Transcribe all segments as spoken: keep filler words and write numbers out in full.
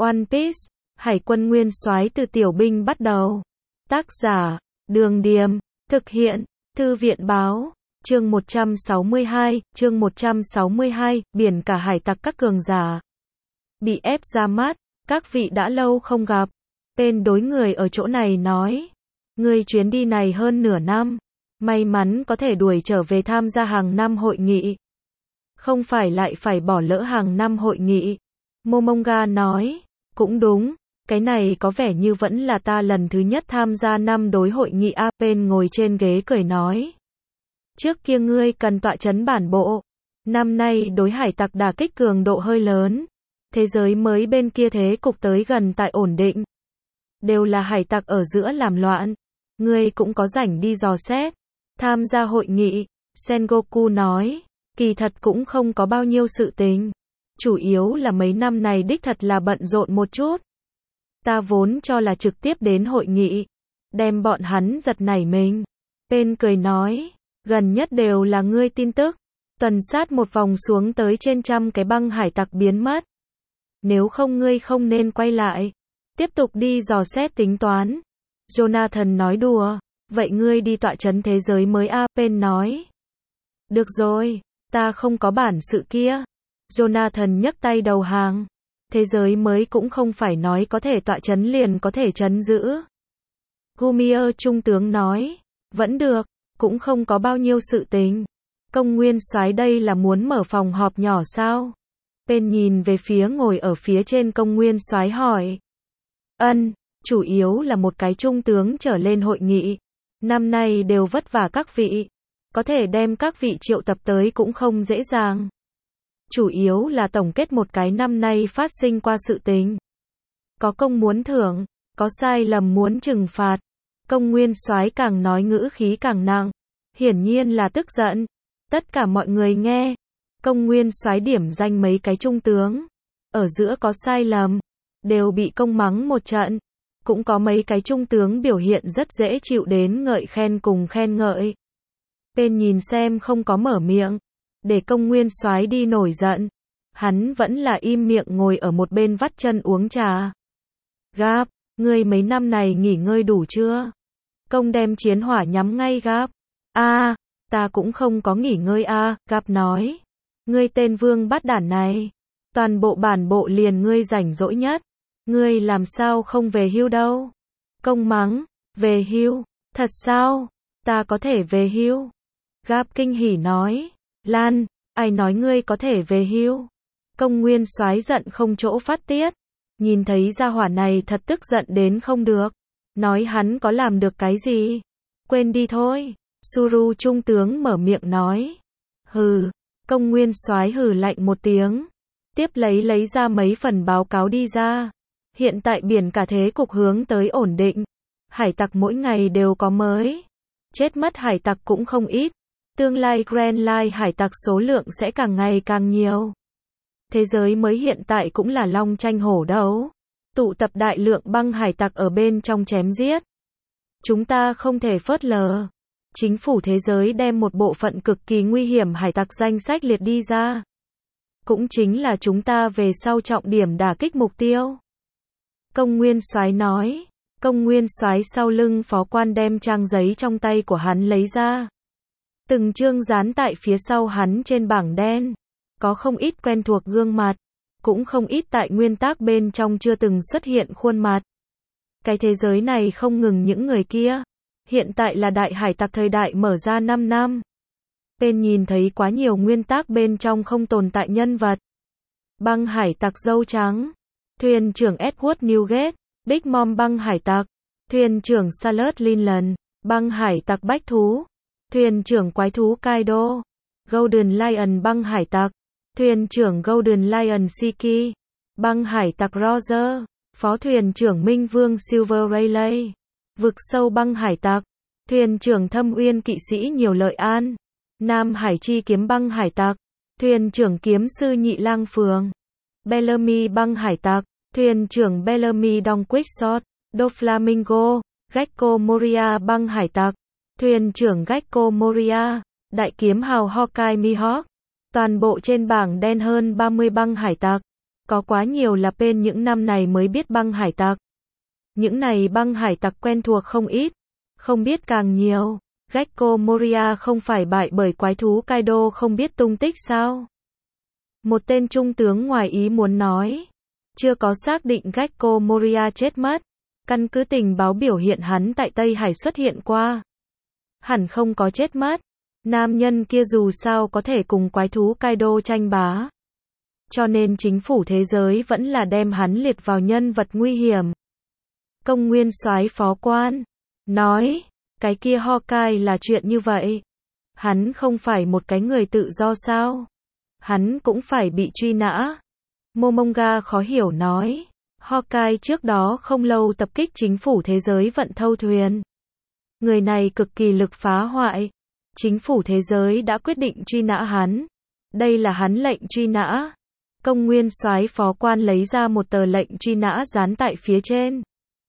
One Piece, Hải quân nguyên soái từ tiểu binh bắt đầu. Tác giả, Đường Điềm, thực hiện, Thư viện báo, chương một trăm sáu mươi hai, chương một trăm sáu mươi hai, biển cả hải tặc các cường giả. Bị ép ra mắt, các vị đã lâu không gặp. Tên đối người ở chỗ này nói, ngươi chuyến đi này hơn nửa năm, may mắn có thể đuổi trở về tham gia hàng năm hội nghị. Không phải lại phải bỏ lỡ hàng năm hội nghị. Momonga nói, cũng đúng, cái này có vẻ như vẫn là ta lần thứ nhất tham gia năm đối hội nghị. A Pen ngồi trên ghế cười nói, trước kia ngươi cần tọa chấn bản bộ, năm nay đối hải tặc đả kích cường độ hơi lớn, thế giới mới bên kia thế cục tới gần tại ổn định, đều là hải tặc ở giữa làm loạn, ngươi cũng có rảnh đi dò xét, tham gia hội nghị. Sengoku nói, kỳ thật cũng không có bao nhiêu sự tình, chủ yếu là mấy năm này đích thật là bận rộn một chút. Ta vốn cho là trực tiếp đến hội nghị, đem bọn hắn giật nảy mình. Pen cười nói, gần nhất đều là ngươi tin tức, tuần sát một vòng xuống tới trên trăm cái băng hải tặc biến mất. Nếu không ngươi không nên quay lại, tiếp tục đi dò xét tính toán. Jonathan nói đùa, vậy ngươi đi tọa chấn thế giới mới. A Pen nói, được rồi, ta không có bản sự kia. Jonathan nhấc tay đầu hàng, thế giới mới cũng không phải nói có thể tọa chấn liền có thể chấn giữ. Gumier trung tướng nói, vẫn được, cũng không có bao nhiêu sự tình. Công nguyên soái đây là muốn mở phòng họp nhỏ sao? Pen nhìn về phía ngồi ở phía trên công nguyên soái hỏi. Ân, chủ yếu là một cái trung tướng trở lên hội nghị. Năm nay đều vất vả các vị. Có thể đem các vị triệu tập tới cũng không dễ dàng. Chủ yếu là tổng kết một cái năm nay phát sinh qua sự tình. Có công muốn thưởng, có sai lầm muốn trừng phạt. Công nguyên soái càng nói ngữ khí càng nặng, hiển nhiên là tức giận. Tất cả mọi người nghe, công nguyên soái điểm danh mấy cái trung tướng, ở giữa có sai lầm, đều bị công mắng một trận. Cũng có mấy cái trung tướng biểu hiện rất dễ chịu đến ngợi khen cùng khen ngợi. Pen nhìn xem không có mở miệng, để công nguyên soái đi nổi giận. Hắn vẫn là im miệng ngồi ở một bên vắt chân uống trà. Gap, ngươi mấy năm này nghỉ ngơi đủ chưa? Công đem chiến hỏa nhắm ngay Gap. A, à, ta cũng không có nghỉ ngơi a. À, Gap nói. Ngươi tên vương bắt đản này, toàn bộ bản bộ liền ngươi rảnh rỗi nhất. Ngươi làm sao không về hưu đâu? Công mắng, về hưu, thật sao? Ta có thể về hưu. Gap kinh hỉ nói, Lan, ai nói ngươi có thể về hưu? Công nguyên soái giận không chỗ phát tiết, nhìn thấy gia hỏa này thật tức giận đến không được, nói hắn có làm được cái gì? Quên đi thôi. Suru trung tướng mở miệng nói, hừ. Công nguyên soái hừ lạnh một tiếng, tiếp lấy lấy ra mấy phần báo cáo đi ra. Hiện tại biển cả thế cục hướng tới ổn định, hải tặc mỗi ngày đều có mới, chết mất hải tặc cũng không ít. Tương lai Grand Line hải tặc số lượng sẽ càng ngày càng nhiều. Thế giới mới hiện tại cũng là long tranh hổ đấu, tụ tập đại lượng băng hải tặc ở bên trong chém giết. Chúng ta không thể phớt lờ. Chính phủ thế giới đem một bộ phận cực kỳ nguy hiểm hải tặc danh sách liệt đi ra. Cũng chính là chúng ta về sau trọng điểm đả kích mục tiêu. Công nguyên soái nói. Công nguyên soái sau lưng phó quan đem trang giấy trong tay của hắn lấy ra. Từng chương dán tại phía sau hắn trên bảng đen. Có không ít quen thuộc gương mặt, cũng không ít tại nguyên tắc bên trong chưa từng xuất hiện khuôn mặt. Cái thế giới này không ngừng những người kia. Hiện tại là đại hải tặc thời đại mở ra năm năm. Pen nhìn thấy quá nhiều nguyên tắc bên trong không tồn tại nhân vật. Băng hải tặc dâu trắng, thuyền trưởng Edward Newgate, Big Mom băng hải tặc, thuyền trưởng Salad Linland, băng hải tặc bách thú, thuyền trưởng quái thú Kaido, Golden Lion băng hải tặc, thuyền trưởng Golden Lion Siki, băng hải tặc Roger, phó thuyền trưởng Minh Vương Silver Rayleigh, vực sâu băng hải tặc, thuyền trưởng Thâm Uyên kỵ sĩ Nhiều Lợi An, Nam Hải chi kiếm băng hải tặc, thuyền trưởng kiếm sư Nhị Lang Phường, Bellamy băng hải tặc, thuyền trưởng Bellamy Don Quixote, Doflamingo, Gecko Moria băng hải tặc, thuyền trưởng Gecko Moria, đại kiếm hào Hawkeye Mihawk, toàn bộ trên bảng đen hơn ba mươi băng hải tặc. Có quá nhiều là bên những năm này mới biết băng hải tặc. Những này băng hải tặc quen thuộc không ít, không biết càng nhiều. Gekko Moria không phải bại bởi quái thú Kaido không biết tung tích sao? Một tên trung tướng ngoài ý muốn nói. Chưa có xác định Gekko Moria chết mất. Căn cứ tình báo biểu hiện hắn tại Tây Hải xuất hiện qua. Hẳn không có chết mất. Nam nhân kia dù sao có thể cùng quái thú Kaido tranh bá. Cho nên chính phủ thế giới vẫn là đem hắn liệt vào nhân vật nguy hiểm. Công nguyên soái phó quan nói, cái kia Hawkeye là chuyện như vậy. Hắn không phải một cái người tự do sao? Hắn cũng phải bị truy nã. Momonga khó hiểu nói, Hawkeye trước đó không lâu tập kích chính phủ thế giới vận thâu thuyền. Người này cực kỳ lực phá hoại. Chính phủ thế giới đã quyết định truy nã hắn. Đây là hắn lệnh truy nã. Công nguyên soái phó quan lấy ra một tờ lệnh truy nã dán tại phía trên.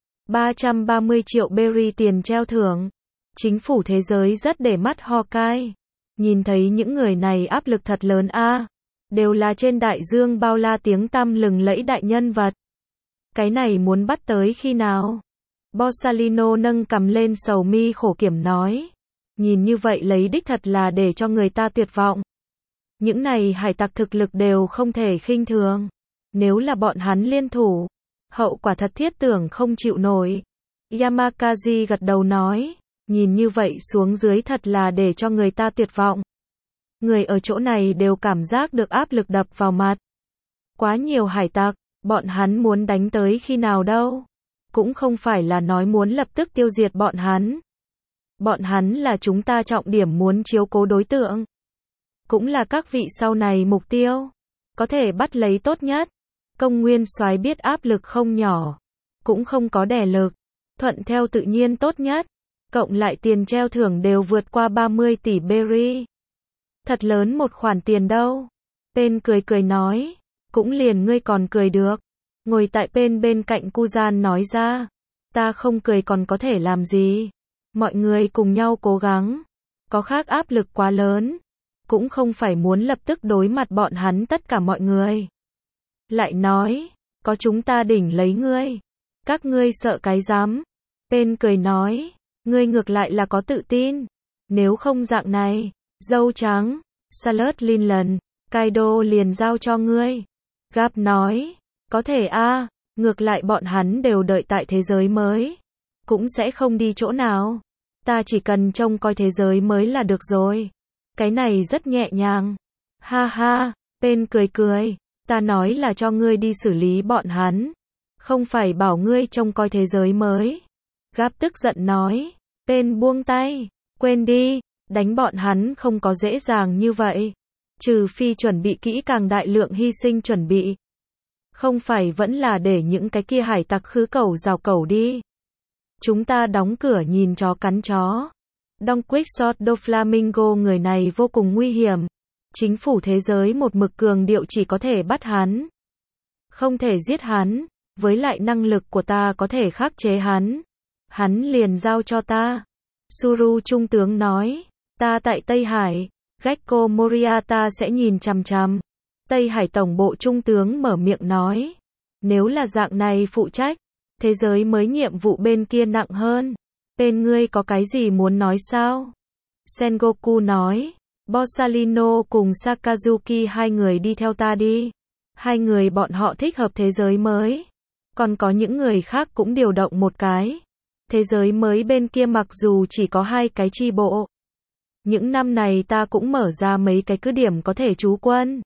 ba trăm ba mươi triệu berry tiền treo thưởng. Chính phủ thế giới rất để mắt Hawkeye. Nhìn thấy những người này áp lực thật lớn a, đều là trên đại dương bao la tiếng tăm lừng lẫy đại nhân vật. Cái này muốn bắt tới khi nào? Borsalino nâng cầm lên sầu mi khổ kiểm nói. Nhìn như vậy lấy đích thật là để cho người ta tuyệt vọng. Những này hải tặc thực lực đều không thể khinh thường. Nếu là bọn hắn liên thủ, hậu quả thật thiết tưởng không chịu nổi. Yamakazi gật đầu nói, nhìn như vậy xuống dưới thật là để cho người ta tuyệt vọng. Người ở chỗ này đều cảm giác được áp lực đập vào mặt. Quá nhiều hải tặc, bọn hắn muốn đánh tới khi nào đâu. Cũng không phải là nói muốn lập tức tiêu diệt bọn hắn. Bọn hắn là chúng ta trọng điểm muốn chiếu cố đối tượng. Cũng là các vị sau này mục tiêu. Có thể bắt lấy tốt nhất. Công nguyên soái biết áp lực không nhỏ. Cũng không có đè lực. Thuận theo tự nhiên tốt nhất. Cộng lại tiền treo thưởng đều vượt qua ba mươi tỷ berry. Thật lớn một khoản tiền đâu. Pen cười cười nói. Cũng liền ngươi còn cười được. Ngồi tại Pen bên cạnh Kuzan nói ra. Ta không cười còn có thể làm gì. Mọi người cùng nhau cố gắng. Có khác áp lực quá lớn. Cũng không phải muốn lập tức đối mặt bọn hắn tất cả mọi người. Lại nói. Có chúng ta đỉnh lấy ngươi. Các ngươi sợ cái dám. Pen cười nói. Ngươi ngược lại là có tự tin. Nếu không dạng này. Dâu trắng. Salad Linland. Kaido liền giao cho ngươi. Gap nói. Có thể a, ngược lại bọn hắn đều đợi tại thế giới mới. Cũng sẽ không đi chỗ nào. Ta chỉ cần trông coi thế giới mới là được rồi. Cái này rất nhẹ nhàng. Ha ha, Pen cười cười. Ta nói là cho ngươi đi xử lý bọn hắn. Không phải bảo ngươi trông coi thế giới mới. Gap tức giận nói. Pen buông tay. Quên đi, đánh bọn hắn không có dễ dàng như vậy. Trừ phi chuẩn bị kỹ càng đại lượng hy sinh chuẩn bị. Không phải vẫn là để những cái kia hải tặc khứ cẩu rào cẩu đi. Chúng ta đóng cửa nhìn chó cắn chó. Don Quixote do Flamingo người này vô cùng nguy hiểm. Chính phủ thế giới một mực cường điệu chỉ có thể bắt hắn. Không thể giết hắn. Với lại năng lực của ta có thể khắc chế hắn. Hắn liền giao cho ta. Suru trung tướng nói. Ta tại Tây Hải. Gekko Moria ta sẽ nhìn chằm chằm. Tây Hải Tổng bộ Trung tướng mở miệng nói. Nếu là dạng này phụ trách. Thế giới mới nhiệm vụ bên kia nặng hơn. Bên ngươi có cái gì muốn nói sao? Sengoku nói. Borsalino cùng Sakazuki hai người đi theo ta đi. Hai người bọn họ thích hợp thế giới mới. Còn có những người khác cũng điều động một cái. Thế giới mới bên kia mặc dù chỉ có hai cái chi bộ. Những năm này ta cũng mở ra mấy cái cứ điểm có thể trú quân.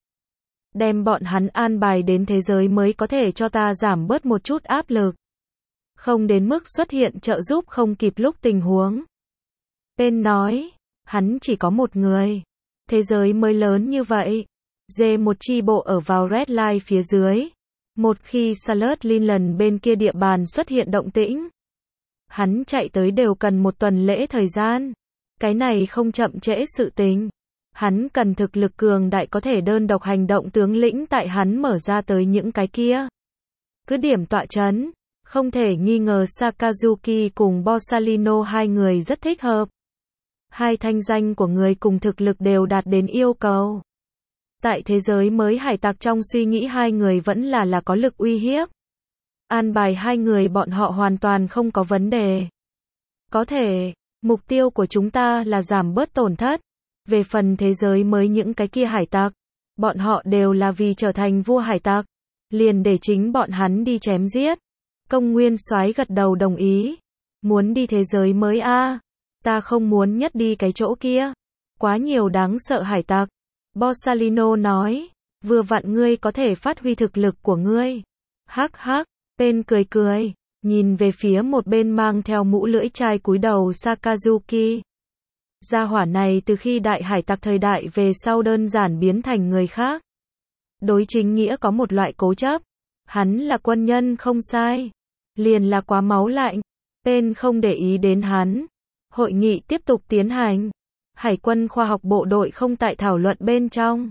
Đem bọn hắn an bài đến thế giới mới có thể cho ta giảm bớt một chút áp lực. Không đến mức xuất hiện trợ giúp không kịp lúc tình huống. Pen nói, hắn chỉ có một người. Thế giới mới lớn như vậy. Dê một chi bộ ở vào Red Line phía dưới. Một khi Salad Linland bên kia địa bàn xuất hiện động tĩnh. Hắn chạy tới đều cần một tuần lễ thời gian. Cái này không chậm trễ sự tình. Hắn cần thực lực cường đại có thể đơn độc hành động tướng lĩnh tại hắn mở ra tới những cái kia. Cứ điểm tọa chấn. Không thể nghi ngờ Sakazuki cùng Borsalino hai người rất thích hợp. Hai thanh danh của người cùng thực lực đều đạt đến yêu cầu. Tại thế giới mới hải tặc trong suy nghĩ hai người vẫn là là có lực uy hiếp. An bài hai người bọn họ hoàn toàn không có vấn đề. Có thể, mục tiêu của chúng ta là giảm bớt tổn thất. Về phần thế giới mới những cái kia hải tặc, bọn họ đều là vì trở thành vua hải tặc, liền để chính bọn hắn đi chém giết. Công Nguyên Soái gật đầu đồng ý. Muốn đi thế giới mới a? À? Ta không muốn nhất đi cái chỗ kia. Quá nhiều đáng sợ hải tặc. Borsalino nói, vừa vặn ngươi có thể phát huy thực lực của ngươi. Hắc hắc, Pain cười cười, nhìn về phía một bên mang theo mũ lưỡi chai cúi đầu Sakazuki. Gia hỏa này từ khi đại hải tặc thời đại về sau đơn giản biến thành người khác. Đối chính nghĩa có một loại cố chấp. Hắn là quân nhân không sai. Liền là quá máu lạnh. Pain không để ý đến hắn. Hội nghị tiếp tục tiến hành. Hải quân khoa học bộ đội không tại thảo luận bên trong.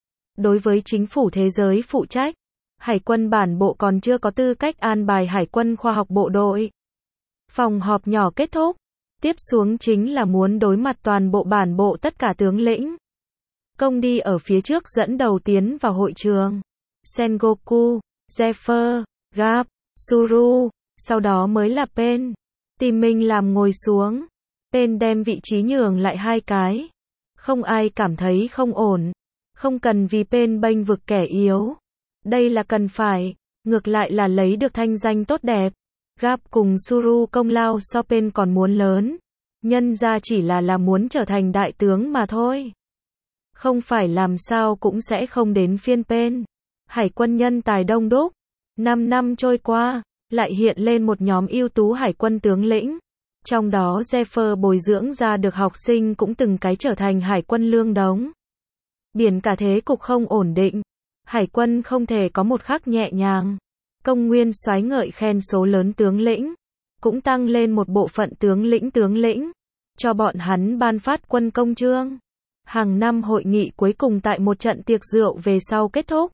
Đối với chính phủ thế giới phụ trách, Hải quân bản bộ còn chưa có tư cách an bài Hải quân khoa học bộ đội. Phòng họp nhỏ kết thúc. Tiếp xuống chính là muốn đối mặt toàn bộ bản bộ tất cả tướng lĩnh. Công đi ở phía trước dẫn đầu tiến vào hội trường. Sengoku, Zephyr, Garp, Suru, sau đó mới là Pain. Tìm mình làm ngồi xuống. Pain đem vị trí nhường lại hai cái. Không ai cảm thấy không ổn. Không cần vì Pain bênh vực kẻ yếu. Đây là cần phải. Ngược lại là lấy được thanh danh tốt đẹp. Garp cùng Suru công lao so Pain còn muốn lớn. Nhân ra chỉ là là muốn trở thành đại tướng mà thôi. Không phải làm sao cũng sẽ không đến phiên Pain. Hải quân nhân tài đông đúc. Năm năm trôi qua, lại hiện lên một nhóm ưu tú hải quân tướng lĩnh. Trong đó Zephyr bồi dưỡng ra được học sinh cũng từng cái trở thành hải quân lương đống. Biển cả thế cục không ổn định. Hải quân không thể có một khắc nhẹ nhàng. Công Nguyên Soái ngợi khen số lớn tướng lĩnh. Cũng tăng lên một bộ phận tướng lĩnh tướng lĩnh. Cho bọn hắn ban phát quân công chương. Hàng năm hội nghị cuối cùng tại một trận tiệc rượu về sau kết thúc.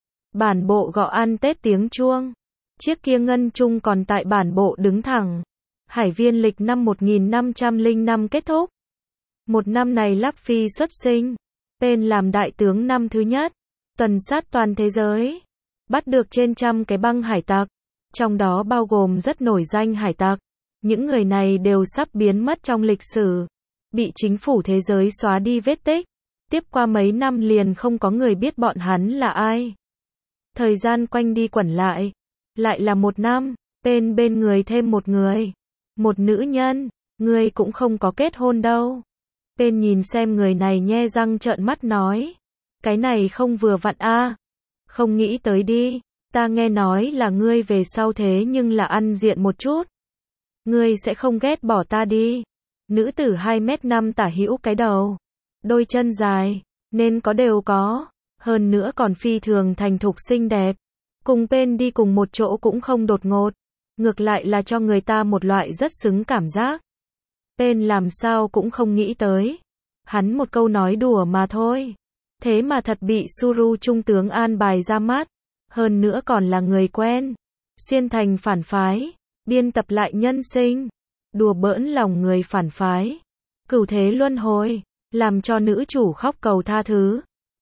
Bản bộ gõ ăn Tết tiếng chuông. Chiếc kia ngân chung còn tại bản bộ đứng thẳng. Hải viên lịch năm một nghìn năm trăm lẻ năm kết thúc. Một năm này Luffy xuất sinh. Pain làm đại tướng năm thứ nhất. Tuần sát toàn thế giới. Bắt được trên trăm cái băng hải tặc. Trong đó bao gồm rất nổi danh hải tặc. Những người này đều sắp biến mất trong lịch sử. Bị chính phủ thế giới xóa đi vết tích. Tiếp qua mấy năm liền không có người biết bọn hắn là ai. Thời gian quanh đi quẩn lại. Lại là một năm. Pain bên người thêm một người. Một nữ nhân. Người cũng không có kết hôn đâu. Pain nhìn xem người này nhe răng trợn mắt nói. Cái này không vừa vặn a. À. Không nghĩ tới đi. Ta nghe nói là ngươi về sau thế nhưng là ăn diện một chút. Ngươi sẽ không ghét bỏ ta đi. Nữ tử hai mét năm tả hữu cái đầu. Đôi chân dài. Nên có đều có. Hơn nữa còn phi thường thành thục xinh đẹp. Cùng Pain đi cùng một chỗ cũng không đột ngột. Ngược lại là cho người ta một loại rất xứng cảm giác. Pain làm sao cũng không nghĩ tới. Hắn một câu nói đùa mà thôi. Thế mà thật bị Suru trung tướng an bài ra mắt. Hơn nữa còn là người quen. Xuyên thành phản phái. Biên tập lại nhân sinh. Đùa bỡn lòng người phản phái. Cửu thế luân hồi. Làm cho nữ chủ khóc cầu tha thứ.